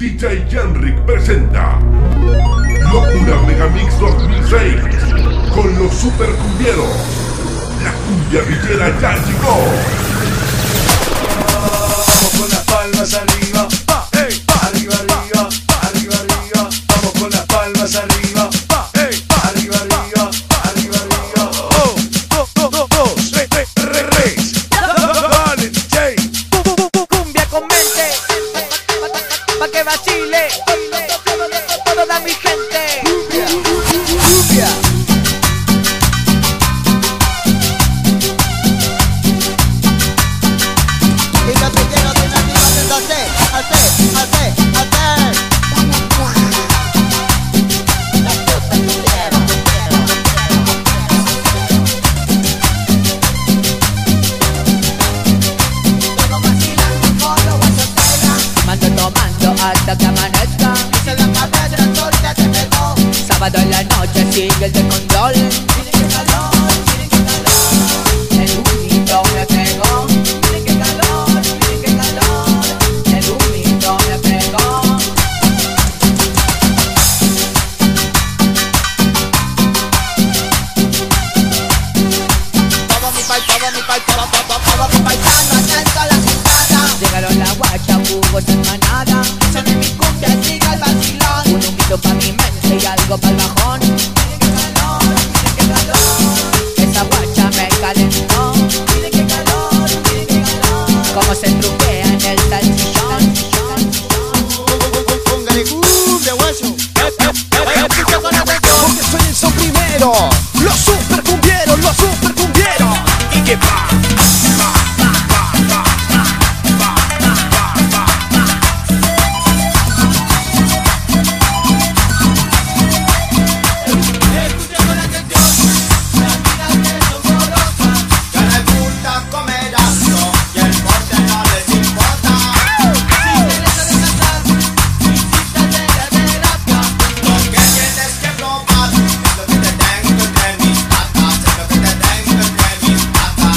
DJ Henrik presenta Locura Megamix 2006 con los super cumbieros. La cumbia villera ya llegó. Vamos con las palmas arriba, arriba, arriba, arriba, arriba. Vamos con las palmas arriba, arriba, arriba, arriba, arriba. Oh, dos, tres. Dale, DJ. Cumbia con mente, pa' que vacile toda mi gente. Cumbia. Y yo te quiero de una haciendo hacer. Mando tomando hasta que amanezca. Dice la cabeza porque te pegó. Sábado en la noche sigue el descontrol. Miren qué calor, miren qué calor. El humito me pegó. Miren qué calor, miren qué calor. El humito me pegó. Todo mi paisano atento a la cintada. Llegaron la guacha, jugos en manada. Son de mi cumbia, siga el vacilón. Un humito pa' mi mente y algo pa'l bajón. Miren qué calor, miren qué calor. Esa guacha me calentó. Miren qué calor, miren qué calor. Como se truquea en el salchichón. Póngale cumbia, guacho. Escucha con atención. Porque suenen son primero. Los super cumbieros, los super cumbieros. Y que pa. Escucha con atención. Las minas son borrosas. Que les gusta comer asco. Y el porte no les importa. Si tienes que descansar, visita de la terapia. Lo que tienes que probar es lo que te tengo entre mis patas. Es lo que te tengo entre mis patas.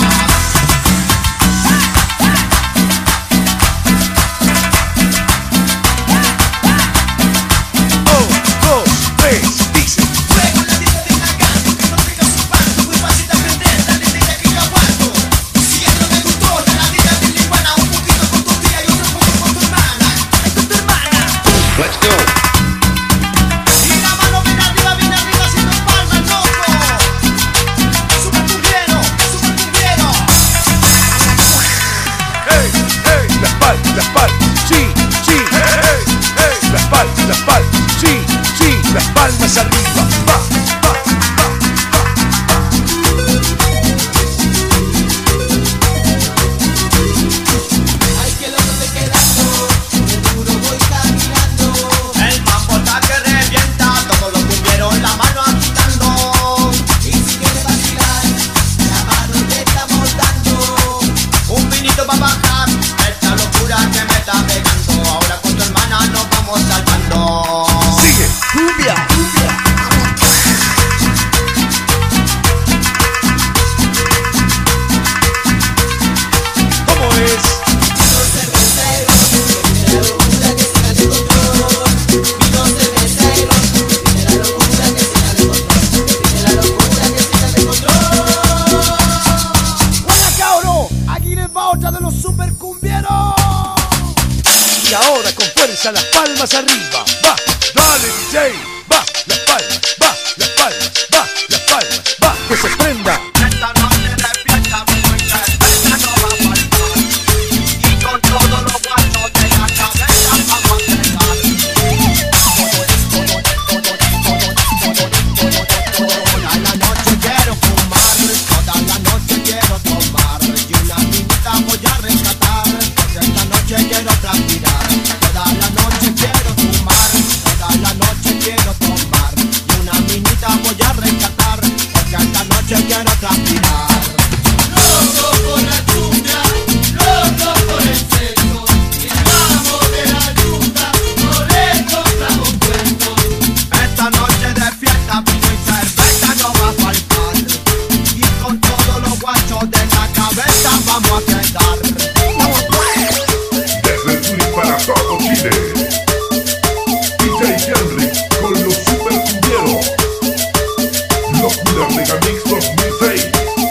Dos, tres, dice. Luego la dieta de una gana, no pica su pato, muy fácil de aprender, la neta que yo aguanto. Si esto me gustó, de la vida de Liguana, un poquito con tu tía y otro poco con tu hermana. Esta es tu hermana. Let's go. Y la mano bien arriba, haciendo palmas, loco. Super cumbiero, super cumbiero. La espalda, sí, la espalda, sí, las palmas arriba, va. Ay, que loco te quedando, de duro voy caminando. El mambo está que revienta, todos los cumbieros la mano agitando. Y si quieres vacilar, la mano te estamos dando. Un vinito va a bajar, esta locura que me está pegando. Ahora con tu hermana nos vamos salvando. Sigue, cumbia. ¿Cómo es? ¡Buena, cabrón! Aquí les va otra de los super cumbieros. Y ahora con fuerza las palmas arriba. Va, dale DJ. Va, las palmas, va, las palmas, va, las palmas, va. Que se prenda. Esta noche despierta mucha, esta no va a faltar. Y con todos los guachos de la cabeza vamos a empezar. Toda la noche quiero fumar, toda la noche quiero tomar. Y una minita voy a rescatar, pues esta noche quiero transpirar. Toda la noche quiero fumar, toda la noche quiero tomar. Y una Megamix 2006.